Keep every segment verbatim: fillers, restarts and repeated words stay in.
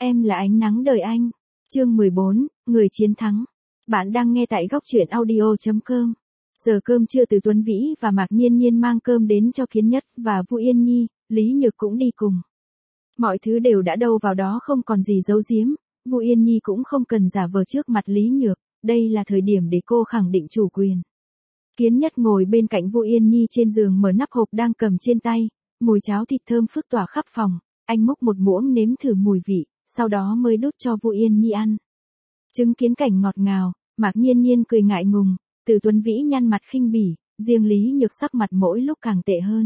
Em là ánh nắng đời anh. Chương mười bốn, người chiến thắng. Bạn đang nghe tại góc truyện audio chấm com. Giờ cơm trưa từ Tuấn Vĩ và Mạc Nhiên Nhiên mang cơm đến cho Kiến Nhất và Vu Yên Nhi, Lý Nhược cũng đi cùng. Mọi thứ đều đã đâu vào đó, không còn gì giấu giếm, Vu Yên Nhi cũng không cần giả vờ trước mặt Lý Nhược, đây là thời điểm để cô khẳng định chủ quyền. Kiến Nhất ngồi bên cạnh Vu Yên Nhi trên giường, mở nắp hộp đang cầm trên tay, mùi cháo thịt thơm phức tỏa khắp phòng, anh múc một muỗng nếm thử mùi vị, sau đó mới đút cho Vu Yên Nhi ăn. Chứng kiến cảnh ngọt ngào, Mạc Nhiên Nhiên cười ngại ngùng, Từ Tuấn Vĩ nhăn mặt khinh bỉ, riêng Lý Nhược sắc mặt mỗi lúc càng tệ hơn.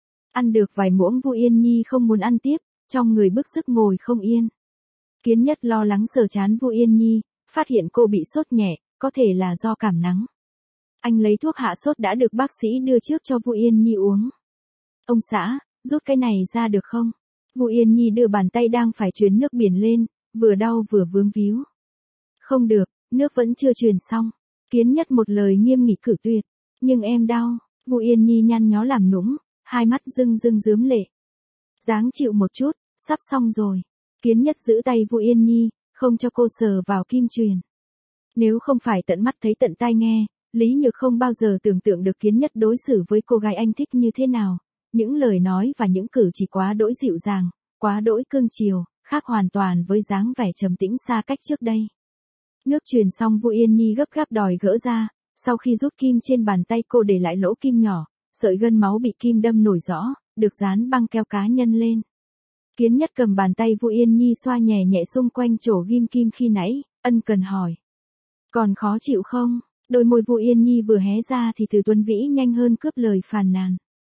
Ăn được vài muỗng, Vu Yên Nhi không muốn ăn tiếp, trong người bức rứt ngồi không yên. Kiến Nhất lo lắng sờ trán Vu Yên Nhi, phát hiện cô bị sốt nhẹ, có thể là do cảm nắng. Anh lấy thuốc hạ sốt đã được bác sĩ đưa trước cho Vu Yên Nhi uống. Ông xã, rút cái này ra được không? Vu Yên Nhi đưa bàn tay đang phải truyền nước biển lên, vừa đau vừa vướng víu. Không được, nước vẫn chưa truyền xong. Kiến Nhất một lời nghiêm nghị cử tuyệt. Nhưng em đau. Vu Yên Nhi nhăn nhó làm nũng, hai mắt rưng rưng rướm lệ. Dáng chịu một chút, sắp xong rồi. Kiến Nhất giữ tay Vu Yên Nhi, không cho cô sờ vào kim truyền. Nếu không phải tận mắt thấy tận tai nghe, Lý Nhược không bao giờ tưởng tượng được Kiến Nhất đối xử với cô gái anh thích như thế nào. Những lời nói và những cử chỉ quá đỗi dịu dàng, quá đỗi cương chiều, khác hoàn toàn với dáng vẻ trầm tĩnh xa cách trước đây. Nước truyền xong, Vu Yên Nhi gấp gáp đòi gỡ ra, sau khi rút kim trên bàn tay cô để lại lỗ kim nhỏ, sợi gân máu bị kim đâm nổi rõ, được dán băng keo cá nhân lên. Kiến Nhất cầm bàn tay Vu Yên Nhi xoa nhẹ nhẹ xung quanh chỗ ghim kim khi nãy, ân cần hỏi. Còn khó chịu không? Đôi môi Vu Yên Nhi vừa hé ra thì Từ Tuấn Vĩ nhanh hơn cướp lời phàn nàn.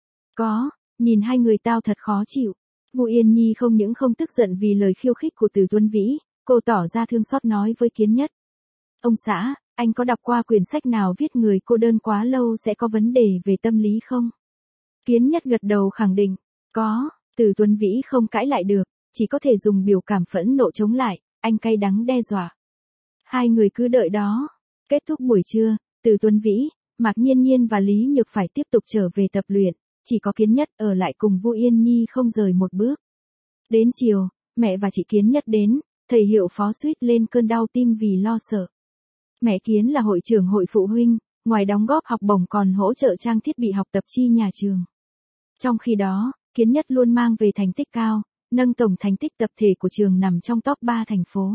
Có, nhìn hai người tao thật khó chịu. Vu Yên Nhi không những không tức giận vì lời khiêu khích của Từ Tuấn Vĩ, cô tỏ ra thương xót nói với Kiến Nhất. Ông xã, anh có đọc qua quyển sách nào viết người cô đơn quá lâu sẽ có vấn đề về tâm lý không? Kiến Nhất gật đầu khẳng định. Có. Từ Tuấn Vĩ không cãi lại được, chỉ có thể dùng biểu cảm phẫn nộ chống lại, anh cay đắng đe dọa. Hai người cứ đợi đó. Kết thúc buổi trưa, Từ Tuấn Vĩ, Mạc Nhiên Nhiên và Lý Nhược phải tiếp tục trở về tập luyện, chỉ có Kiến Nhất ở lại cùng Vu Yên Nhi không rời một bước. Đến chiều, mẹ và chị Kiến Nhất đến, thầy Hiệu Phó suýt lên cơn đau tim vì lo sợ. Mẹ Kiến là hội trưởng hội phụ huynh, ngoài đóng góp học bổng còn hỗ trợ trang thiết bị học tập chi nhà trường. Trong khi đó, Kiến Nhất luôn mang về thành tích cao, nâng tổng thành tích tập thể của trường nằm trong top ba thành phố.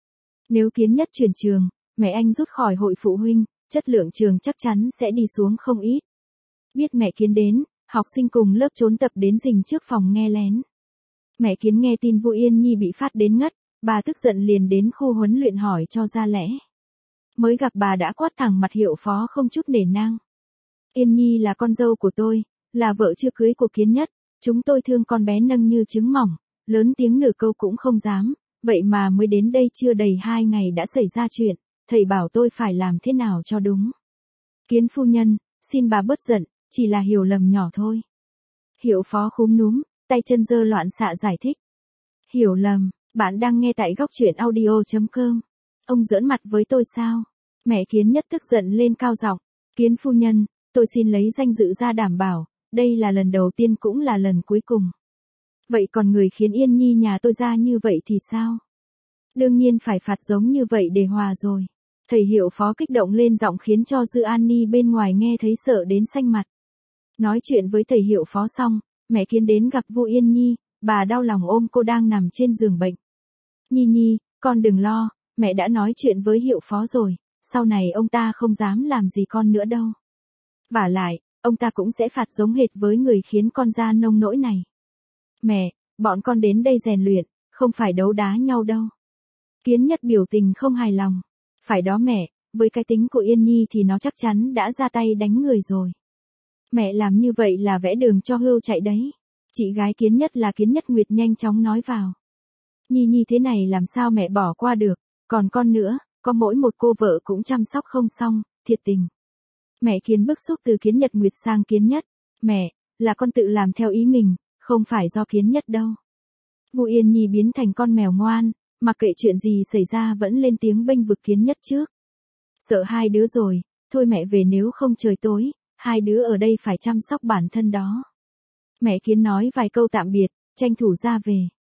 Nếu Kiến Nhất chuyển trường, mẹ anh rút khỏi hội phụ huynh, chất lượng trường chắc chắn sẽ đi xuống không ít. Biết mẹ Kiến đến, học sinh cùng lớp trốn tập đến rình trước phòng nghe lén. Mẹ Kiến nghe tin Vu Yên Nhi bị phát đến ngất, bà tức giận liền đến khu huấn luyện hỏi cho ra lẽ. Mới gặp bà đã quát thẳng mặt Hiệu Phó không chút nể nang. Yên Nhi là con dâu của tôi, là vợ chưa cưới của Kiến Nhất, chúng tôi thương con bé nâng như trứng mỏng, lớn tiếng nửa câu cũng không dám, vậy mà mới đến đây chưa đầy hai ngày đã xảy ra chuyện, thầy bảo tôi phải làm thế nào cho đúng. Kiến phu nhân, xin bà bớt giận, chỉ là hiểu lầm nhỏ thôi. Hiệu Phó khúm núm, tay chân giơ loạn xạ giải thích. Hiểu lầm, bạn đang nghe tại góc truyện audio chấm com. Ông giỡn mặt với tôi sao? Mẹ Kiến Nhất tức giận lên cao giọng. Kiến phu nhân, tôi xin lấy danh dự ra đảm bảo, đây là lần đầu tiên cũng là lần cuối cùng. Vậy còn người khiến Yên Nhi nhà tôi ra như vậy thì sao? Đương nhiên phải phạt giống như vậy để hòa rồi. Thầy Hiệu Phó kích động lên giọng khiến cho Dư An Ni bên ngoài nghe thấy sợ đến xanh mặt. Nói chuyện với thầy Hiệu Phó xong, mẹ Kiến đến gặp Vu Yên Nhi, bà đau lòng ôm cô đang nằm trên giường bệnh. Nhi Nhi, con đừng lo, mẹ đã nói chuyện với Hiệu Phó rồi, sau này ông ta không dám làm gì con nữa đâu. Vả lại, ông ta cũng sẽ phạt giống hệt với người khiến con ra nông nỗi này. Mẹ, bọn con đến đây rèn luyện, không phải đấu đá nhau đâu. Kiến Nhất biểu tình không hài lòng. Phải đó mẹ, với cái tính của Yên Nhi thì nó chắc chắn đã ra tay đánh người rồi. Mẹ làm như vậy là vẽ đường cho hươu chạy đấy. Chị gái Kiến Nhất là Kiến Nhất Nguyệt nhanh chóng nói vào. Nhi Nhi thế này làm sao mẹ bỏ qua được, còn con nữa, có mỗi một cô vợ cũng chăm sóc không xong, thiệt tình. Mẹ Kiến bức xúc từ Kiến Nhật Nguyệt sang Kiến Nhất. Mẹ, là con tự làm theo ý mình, không phải do Kiến Nhất đâu. Vu Yên Nhi biến thành con mèo ngoan, mặc kệ chuyện gì xảy ra vẫn lên tiếng bênh vực Kiến Nhất trước. Sợ hai đứa rồi, thôi mẹ về nếu không trời tối, hai đứa ở đây phải chăm sóc bản thân đó. Mẹ Kiến nói vài câu tạm biệt, tranh thủ ra về.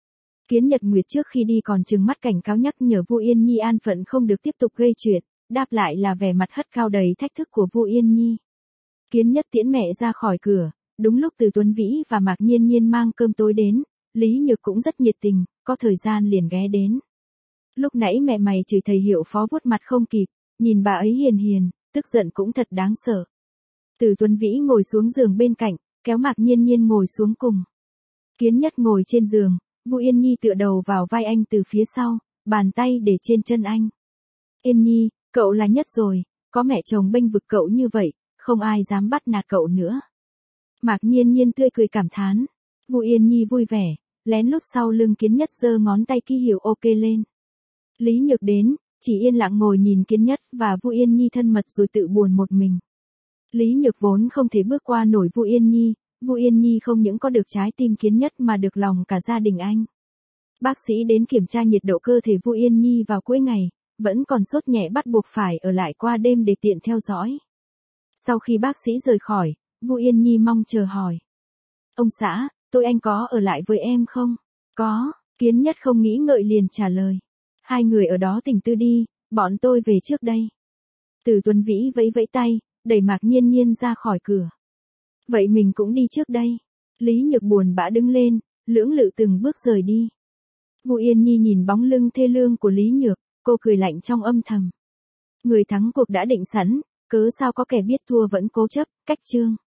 Kiến Nhật Nguyệt trước khi đi còn trừng mắt cảnh cáo nhắc nhở Vu Yên Nhi an phận không được tiếp tục gây chuyện, đáp lại là vẻ mặt hất cao đầy thách thức của Vu Yên Nhi. Kiến Nhất tiễn mẹ ra khỏi cửa, đúng lúc Từ Tuấn Vĩ và Mạc Nhiên Nhiên mang cơm tối đến, Lý Nhược cũng rất nhiệt tình, có thời gian liền ghé đến. Lúc nãy mẹ mày chửi thầy Hiệu Phó vuốt mặt không kịp, nhìn bà ấy hiền hiền, tức giận cũng thật đáng sợ. Từ Tuấn Vĩ ngồi xuống giường bên cạnh, kéo Mạc Nhiên Nhiên ngồi xuống cùng. Kiến Nhất ngồi trên giường, Vu Yên Nhi tựa đầu vào vai anh từ phía sau, bàn tay để trên chân anh. Yên Nhi, cậu là nhất rồi, có mẹ chồng bênh vực cậu như vậy, không ai dám bắt nạt cậu nữa. Mạc Nhiên Nhiên tươi cười cảm thán. Vu Yên Nhi vui vẻ, lén lút sau lưng Kiến Nhất giơ ngón tay ký hiệu ok lên. Lý Nhược đến, chỉ yên lặng ngồi nhìn Kiến Nhất và Vu Yên Nhi thân mật rồi tự buồn một mình. Lý Nhược vốn không thể bước qua nổi Vu Yên Nhi, Vu Yên Nhi không những có được trái tim Kiến Nhất mà được lòng cả gia đình anh. Bác sĩ đến kiểm tra nhiệt độ cơ thể Vu Yên Nhi vào cuối ngày, vẫn còn sốt nhẹ bắt buộc phải ở lại qua đêm để tiện theo dõi. Sau khi bác sĩ rời khỏi, Vu Yên Nhi mong chờ hỏi. Ông xã, tôi anh có ở lại với em không? Có, Kiến Nhất không nghĩ ngợi liền trả lời. Hai người ở đó tình tư đi, bọn tôi về trước đây. Từ Tuấn Vĩ vẫy vẫy tay, đẩy Mạc Nhiên Nhiên ra khỏi cửa. Vậy mình cũng đi trước đây. Lý Nhược buồn bã đứng lên, lưỡng lự từng bước rời đi. Vu Yên Nhi nhìn bóng lưng thê lương của Lý Nhược, cô cười lạnh trong âm thầm. Người thắng cuộc đã định sẵn, cớ sao có kẻ biết thua vẫn cố chấp, cách chương.